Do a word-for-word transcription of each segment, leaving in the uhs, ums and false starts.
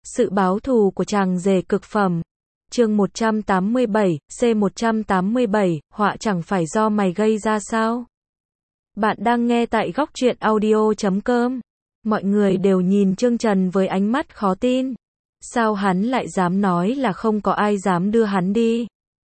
Sự báo thù của chàng rể cực phẩm. Chương một trăm tám mươi bảy, C một trăm tám mươi bảy, họa chẳng phải do mày gây ra sao? Bạn đang nghe tại góc truyện audio chấm com. Mọi người đều nhìn Trương Trần với ánh mắt khó tin. Sao hắn lại dám nói là không có ai dám đưa hắn đi?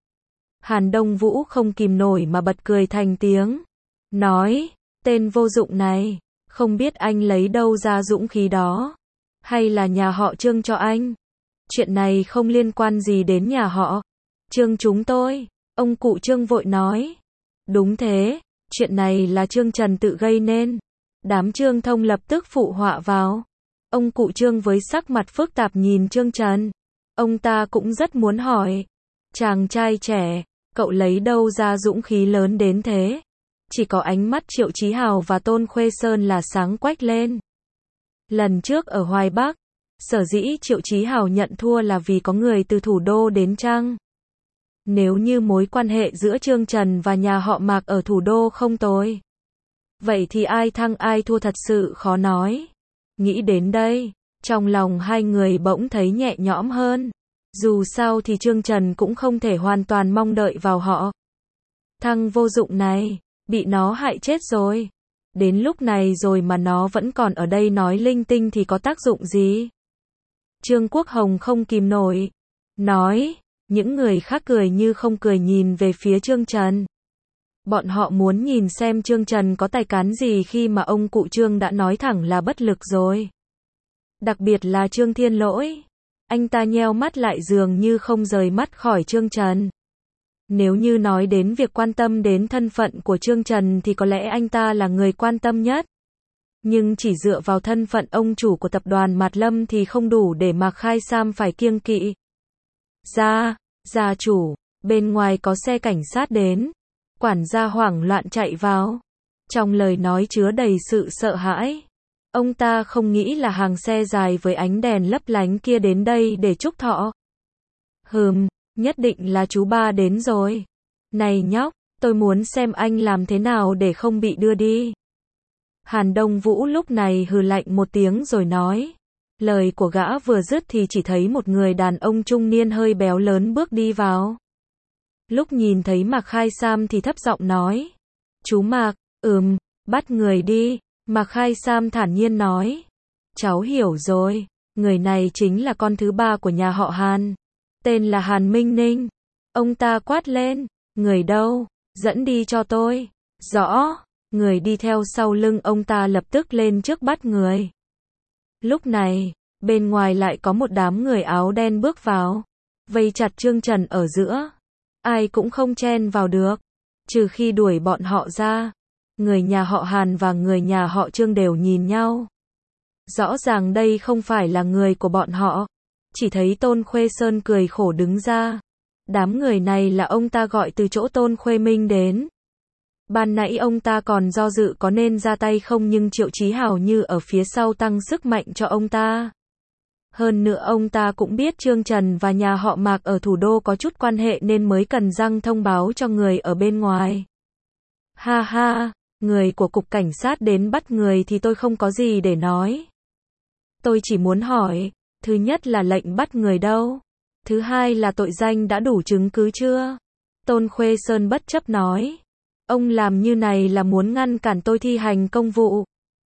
Hàn Đông Vũ không kìm nổi mà bật cười thành tiếng. Nói, tên vô dụng này, không biết anh lấy đâu ra dũng khí đó. Hay là nhà họ Trương cho anh? Chuyện này không liên quan gì đến nhà họ Trương chúng tôi. Ông cụ Trương vội nói. Đúng thế, chuyện này là Trương Trần tự gây nên. Đám Trương Thông lập tức phụ họa vào. Ông cụ Trương với sắc mặt phức tạp nhìn Trương Trần. Ông ta cũng rất muốn hỏi. Chàng trai trẻ, cậu lấy đâu ra dũng khí lớn đến thế? Chỉ có ánh mắt Triệu Chí Hào và Tôn Khuê Sơn là sáng quách lên. Lần trước ở Hoài Bắc, sở dĩ Triệu Chí Hào nhận thua là vì có người từ thủ đô đến chăng? Nếu như mối quan hệ giữa Trương Trần và nhà họ Mạc ở thủ đô không tồi, vậy thì ai thăng ai thua thật sự khó nói. Nghĩ đến đây, trong lòng hai người bỗng thấy nhẹ nhõm hơn. Dù sao thì Trương Trần cũng không thể hoàn toàn mong đợi vào họ. Thằng vô dụng này, bị nó hại chết rồi. Đến lúc này rồi mà nó vẫn còn ở đây nói linh tinh thì có tác dụng gì? Trương Quốc Hồng không kìm nổi. Nói, những người khác cười như không cười nhìn về phía Trương Trần. Bọn họ muốn nhìn xem Trương Trần có tài cán gì khi mà ông cụ Trương đã nói thẳng là bất lực rồi. Đặc biệt là Trương Thiên Lỗi. Anh ta nheo mắt lại dường như không rời mắt khỏi Trương Trần. Nếu như nói đến việc quan tâm đến thân phận của Trương Trần thì có lẽ anh ta là người quan tâm nhất. Nhưng chỉ dựa vào thân phận ông chủ của tập đoàn Mạt Lâm thì không đủ để Mạc Khai Sam phải kiêng kỵ. Gia, gia chủ, bên ngoài có xe cảnh sát đến. Quản gia hoảng loạn chạy vào. Trong lời nói chứa đầy sự sợ hãi. Ông ta không nghĩ là hàng xe dài với ánh đèn lấp lánh kia đến đây để chúc thọ. Hừm, nhất định là chú ba đến rồi. Này nhóc, tôi muốn xem anh làm thế nào để không bị đưa đi. Hàn Đông Vũ lúc này hừ lạnh một tiếng rồi nói. Lời của gã vừa dứt thì chỉ thấy một người đàn ông trung niên hơi béo lớn bước đi vào. Lúc nhìn thấy Mạc Khai Sam thì thấp giọng nói. Chú Mạc, ừm, bắt người đi. Mạc Khai Sam thản nhiên nói. Cháu hiểu rồi, người này chính là con thứ ba của nhà họ Hàn. Tên là Hàn Minh Ninh. Ông ta quát lên. Người đâu? Dẫn đi cho tôi. Rõ. Người đi theo sau lưng ông ta lập tức lên trước bắt người. Lúc này, bên ngoài lại có một đám người áo đen bước vào. Vây chặt Trương Trần ở giữa. Ai cũng không chen vào được. Trừ khi đuổi bọn họ ra. Người nhà họ Hàn và người nhà họ Trương đều nhìn nhau. Rõ ràng đây không phải là người của bọn họ. Chỉ thấy Tôn Khuê Sơn cười khổ đứng ra. Đám người này là ông ta gọi từ chỗ Tôn Khuê Minh đến. Ban nãy ông ta còn do dự có nên ra tay không, nhưng Triệu Chí Hào như ở phía sau tăng sức mạnh cho ông ta. Hơn nữa ông ta cũng biết Trương Trần và nhà họ Mạc ở thủ đô có chút quan hệ nên mới cần răng thông báo cho người ở bên ngoài. Ha ha, người của cục cảnh sát đến bắt người thì tôi không có gì để nói. Tôi chỉ muốn hỏi, thứ nhất là lệnh bắt người đâu? Thứ hai là tội danh đã đủ chứng cứ chưa? Tôn Khuê Sơn bất chấp nói. Ông làm như này là muốn ngăn cản tôi thi hành công vụ.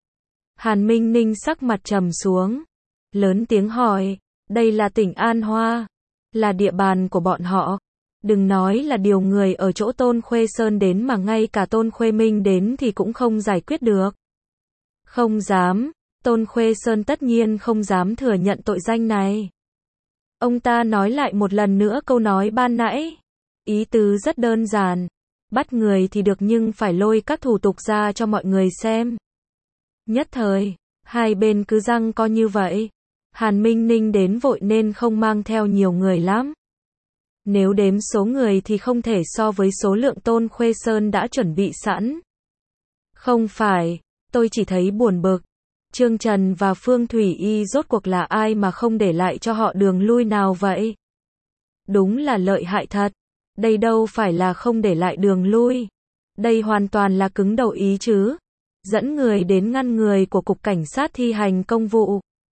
Hàn Minh Ninh sắc mặt trầm xuống. Lớn tiếng hỏi, đây là tỉnh An Hoa. Là địa bàn của bọn họ. Đừng nói là điều người ở chỗ Tôn Khuê Sơn đến mà ngay cả Tôn Khuê Minh đến thì cũng không giải quyết được. Không dám. Tôn Khuê Sơn tất nhiên không dám thừa nhận tội danh này. Ông ta nói lại một lần nữa câu nói ban nãy. Ý tứ rất đơn giản. Bắt người thì được nhưng phải lôi các thủ tục ra cho mọi người xem. Nhất thời, hai bên cứ giằng co như vậy. Hàn Minh Ninh đến vội nên không mang theo nhiều người lắm. Nếu đếm số người thì không thể so với số lượng Tôn Khuê Sơn đã chuẩn bị sẵn. Không phải, tôi chỉ thấy buồn bực. Trương Trần và Phương Thủy Y rốt cuộc là ai mà không để lại cho họ đường lui nào vậy? Đúng là lợi hại thật. Đây đâu phải là không để lại đường lui. Đây hoàn toàn là cứng đầu ý chứ. Dẫn người đến ngăn người của cục cảnh sát thi hành công vụ.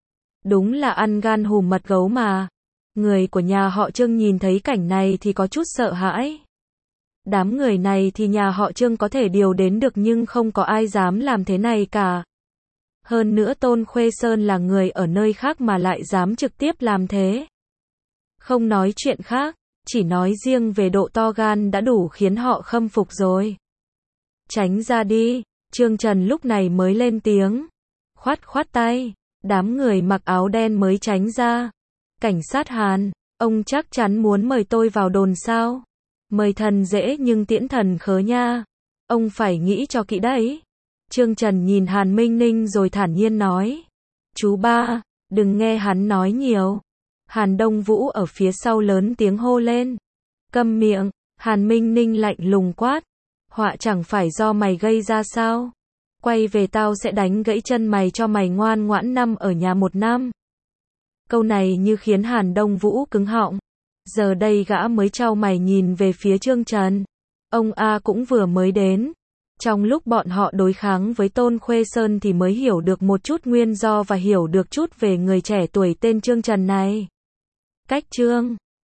Đúng là ăn gan hùm mật gấu mà. Người của nhà họ Trương nhìn thấy cảnh này thì có chút sợ hãi. Đám người này thì nhà họ Trương có thể điều đến được nhưng không có ai dám làm thế này cả. Hơn nữa Tôn Khuê Sơn là người ở nơi khác mà lại dám trực tiếp làm thế. Không nói chuyện khác, chỉ nói riêng về độ to gan đã đủ khiến họ khâm phục rồi. Tránh ra đi, Trương Trần lúc này mới lên tiếng. Khoát khoát tay, đám người mặc áo đen mới tránh ra. Cảnh sát Hàn, ông chắc chắn muốn mời tôi vào đồn sao? Mời thần dễ nhưng tiễn thần khớ nha. Ông phải nghĩ cho kỹ đấy. Trương Trần nhìn Hàn Minh Ninh rồi thản nhiên nói. Chú ba, đừng nghe hắn nói nhiều. Hàn Đông Vũ ở phía sau lớn tiếng hô lên. Câm miệng, Hàn Minh Ninh lạnh lùng quát. Họa chẳng phải do mày gây ra sao? Quay về tao sẽ đánh gãy chân mày cho mày ngoan ngoãn nằm ở nhà một năm. Câu này như khiến Hàn Đông Vũ cứng họng. Giờ đây gã mới trao mày nhìn về phía Trương Trần. Ông A cũng vừa mới đến. Trong lúc bọn họ đối kháng với Tôn Khuê Sơn thì mới hiểu được một chút nguyên do và hiểu được chút về người trẻ tuổi tên Trương Trần này. Cách Trương